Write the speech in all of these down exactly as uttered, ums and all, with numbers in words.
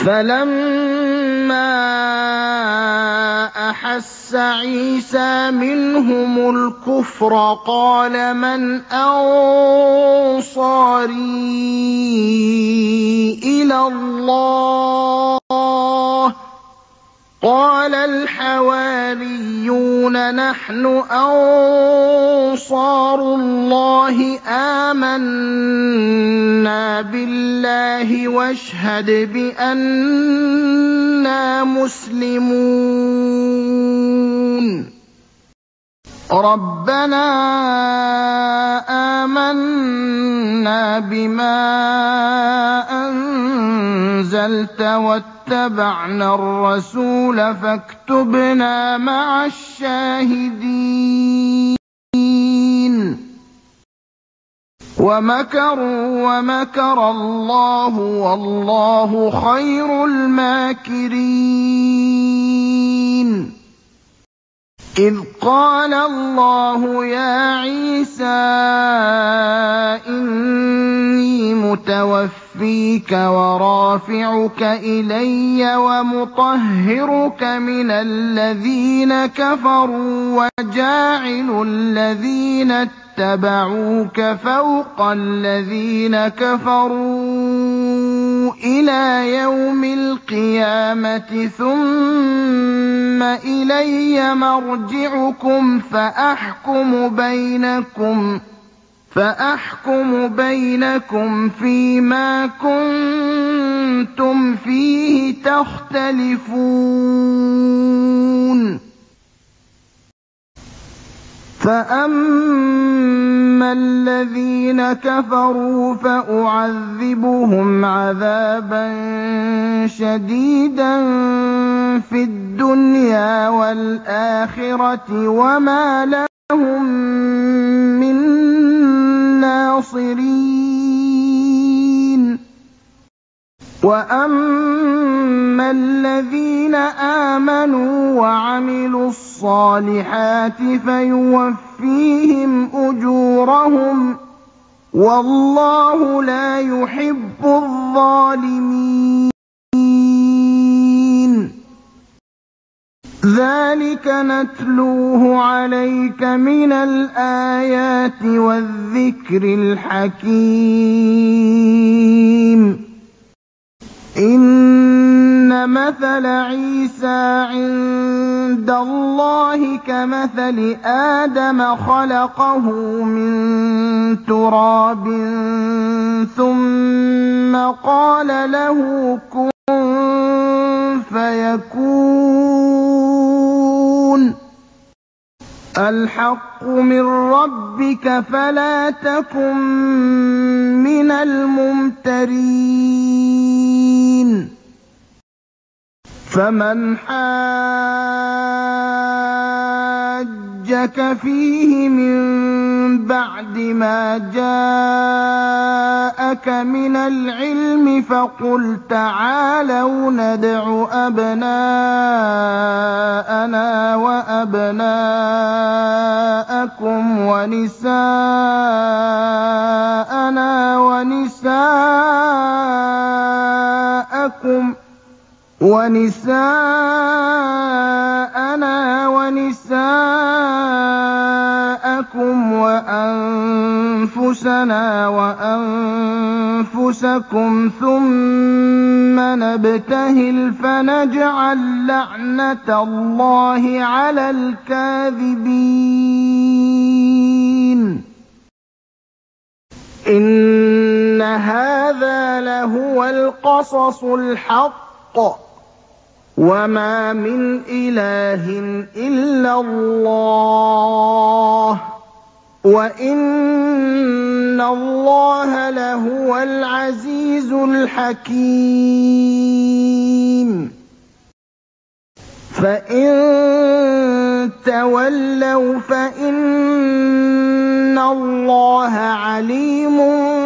فَلَمَّا أَحَسَّ عِيسَىٰ مِنْهُمُ الْكُفْرَ قَالَ مَنْ أَنصَارِي إِلَى اللَّهِ ۖ قَالَ الْحَوَارِيُّونَ نَحْنُ أَنصَارُ اللَّهِ آمَنَّا بِاللَّهِ وَاشْهَدْ بِأَنَّا مُسْلِمُونَ رَبَّنَا آمَنَّا بِمَا أَنزَلْتَ وَاتَّبَعْنَا الرَّسُولَ فَاكْتُبْنَا مَعَ الشَّاهِدِينَ وَمَكَرُوا وَمَكَرَ اللَّهُ وَاللَّهُ خَيْرُ الْمَاكِرِينَ إِذْ قَالَ اللَّهُ يَا عِيسَىٰ إِنِّي مُتَوَفِّيكَ وَرَافِعُكَ إِلَيَّ وَمُطَهِّرُكَ مِنَ الَّذِينَ كَفَرُوا وَجَاعِلُ الَّذِينَ اتَّبَعُوكَ فَوْقَ الَّذِينَ كَفَرُوا إِلَىٰ يَوْمِ الْقِيَامَةِ ثُمَّ إِلَيَّ مَرْجِعُكُمْ فَأَحْكُمُ بَيْنَكُمْ فَأَحْكُمُ بَيْنَكُمْ فِيمَا كُنتُمْ فِيهِ تَخْتَلِفُونَ فَأَمَّا الَّذِينَ كَفَرُوا فَأُعَذِّبُهُمْ عَذَابًا شَدِيدًا فِي الدُّنْيَا وَالْآخِرَةِ وَمَا لَهُم مِّن نَّاصِرِينَ وَأَمَّا الَّذِينَ آمَنُوا وَعَمِلُوا الصَّالِحَاتِ فَيُوَفِّيهِمْ أُجُورَهُمْ ۗ وَاللَّهُ لَا يُحِبُّ الظَّالِمِينَ ذَٰلِكَ نَتْلُوهُ عَلَيْكَ مِنَ الْآيَاتِ وَالذِّكْرِ الْحَكِيمِ إِنَّ مَثَلَ عِيسَىٰ عِندَ اللَّهِ كَمَثَلِ آدَمَ خَلَقَهُ مِن تُرَابٍ ثُمَّ قَالَ لَهُ كُن فَيَكُونُ الْحَقُّ مِن رَّبِّكَ فَلَا تَكُن مِّنَ الْمُمْتَرِينَ فَمَنْ حَاجَّكَ فِيهِ مِن بَعْدِ مَا جَاءَكَ مِنَ الْعِلْمِ فَقُلْ تَعَالَوْا نَدْعُ أَبْنَاءَنَا وَأَبْنَاءَكُمْ وَنِسَاءَنَا وَنِسَاءَكُمْ وَنِسَاءَنَا وَنِسَاءَكُمْ وَأَنفُسَنَا وَأَنفُسَكُمْ ثُمَّ نَبْتَهِلْ فَنَجْعَل لَّعْنَتَ اللَّهِ عَلَى الْكَاذِبِينَ إِنَّ هَٰذَا لَهُوَ الْقَصَصُ الْحَقُّ وَمَا مِنْ إِلَٰهٍ إِلَّا اللَّهُ وَإِنَّ اللَّهَ لَهُوَ الْعَزِيزُ الْحَكِيمُ فَإِن تَوَلَّوْا فَإِنَّ اللَّهَ عَلِيمٌ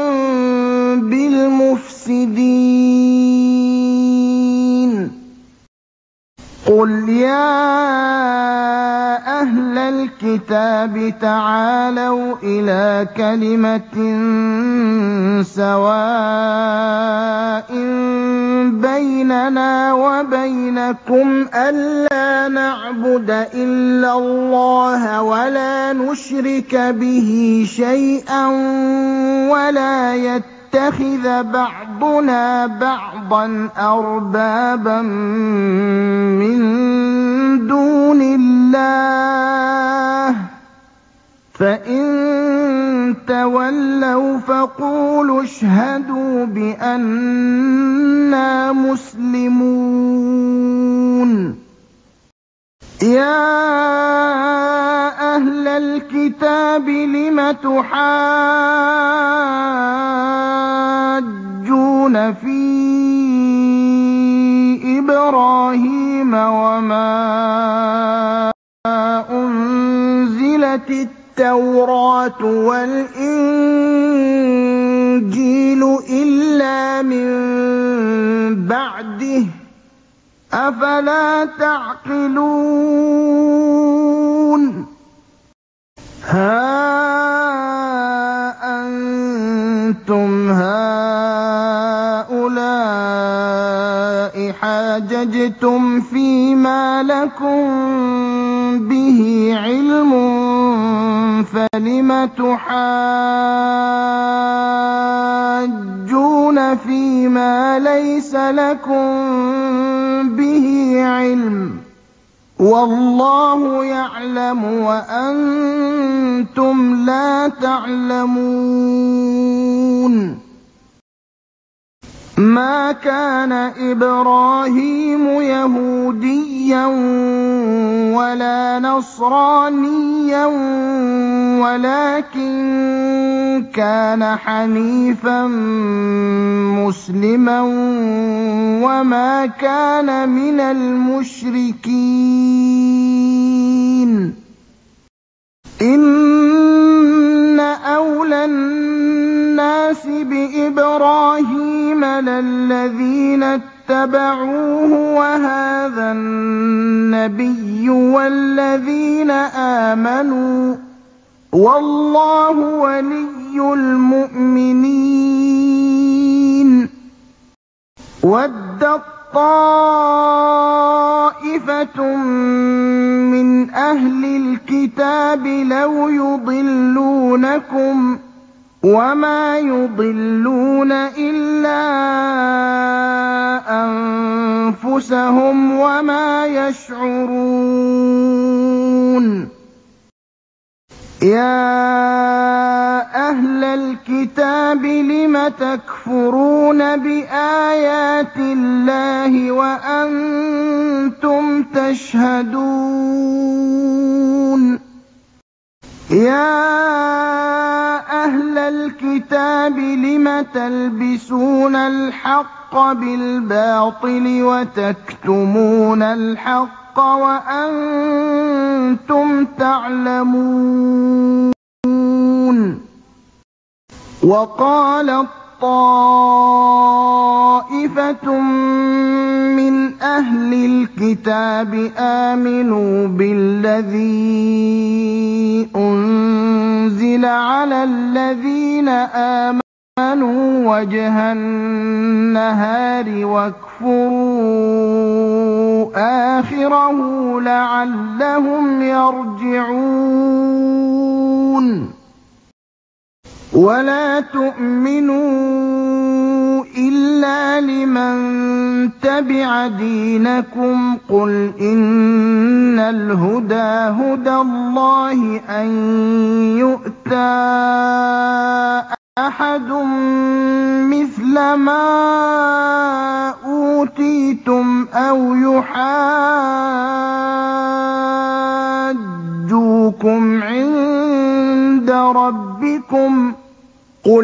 بِالْمُفْسِدِينَ قُلْ يَا أَهْلَ الْكِتَابِ تَعَالَوْا إِلَىٰ كَلِمَةٍ سَوَاءٍ بيننا وبينكم ألا نعبد إلا الله ولا نشرك به شيئا ولا يتخذ بعضنا بعضا أربابا من دون الله فإن تولوا فقولوا اشهدوا بأننا مسلمون. يا أهل الكتاب لم تحاجون في إبراهيم وما أنزلت التوراة والإنجيل إلا من بعده أفلا تعقلون. ها أنتم هؤلاء حاججتم فيما لكم به علم فلم تحاجون فيما ليس لكم به علم والله يعلم وأنتم لا تعلمون. ما كان إبراهيم يهوديا ولا نصرانيا ولكن كان حنيفا مسلما وما كان من المشركين. إن أولى الناس بإبراهيم للذين اتبعوه وهذا النبي والذين آمنوا والله ولي المؤمنين. ودت طائفة من أهل الكتاب لو يضلونكم وما يضلون إلا أنفسهم وما يشعرون. يا أهل الكتاب لم تكفرون بآيات الله وأنتم تشهدون. يا أهل الكتاب لم تلبسون الحق بالباطل وتكتمون الحق وأنتم تعلمون. وقالت طائفة من أهل الكتاب آمنوا بالذي أنزل على الذين آمنوا وجه النهار واكفروا آخره لعلهم يرجعون. ولا تؤمنوا إلا لمن تبع دينكم قل إن الهدى هدى الله أن يؤتى أحد مثل ما أوتيتم أو يحاجوكم عند ربكم قل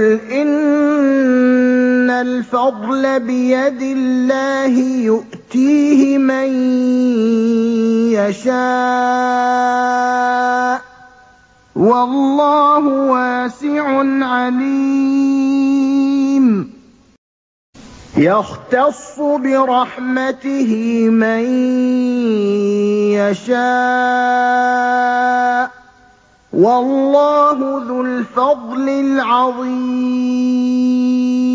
إن الفضل بيد الله يؤتيه من يشاء والله واسع عليم. يختص برحمته من يشاء والله ذو الفضل العظيم.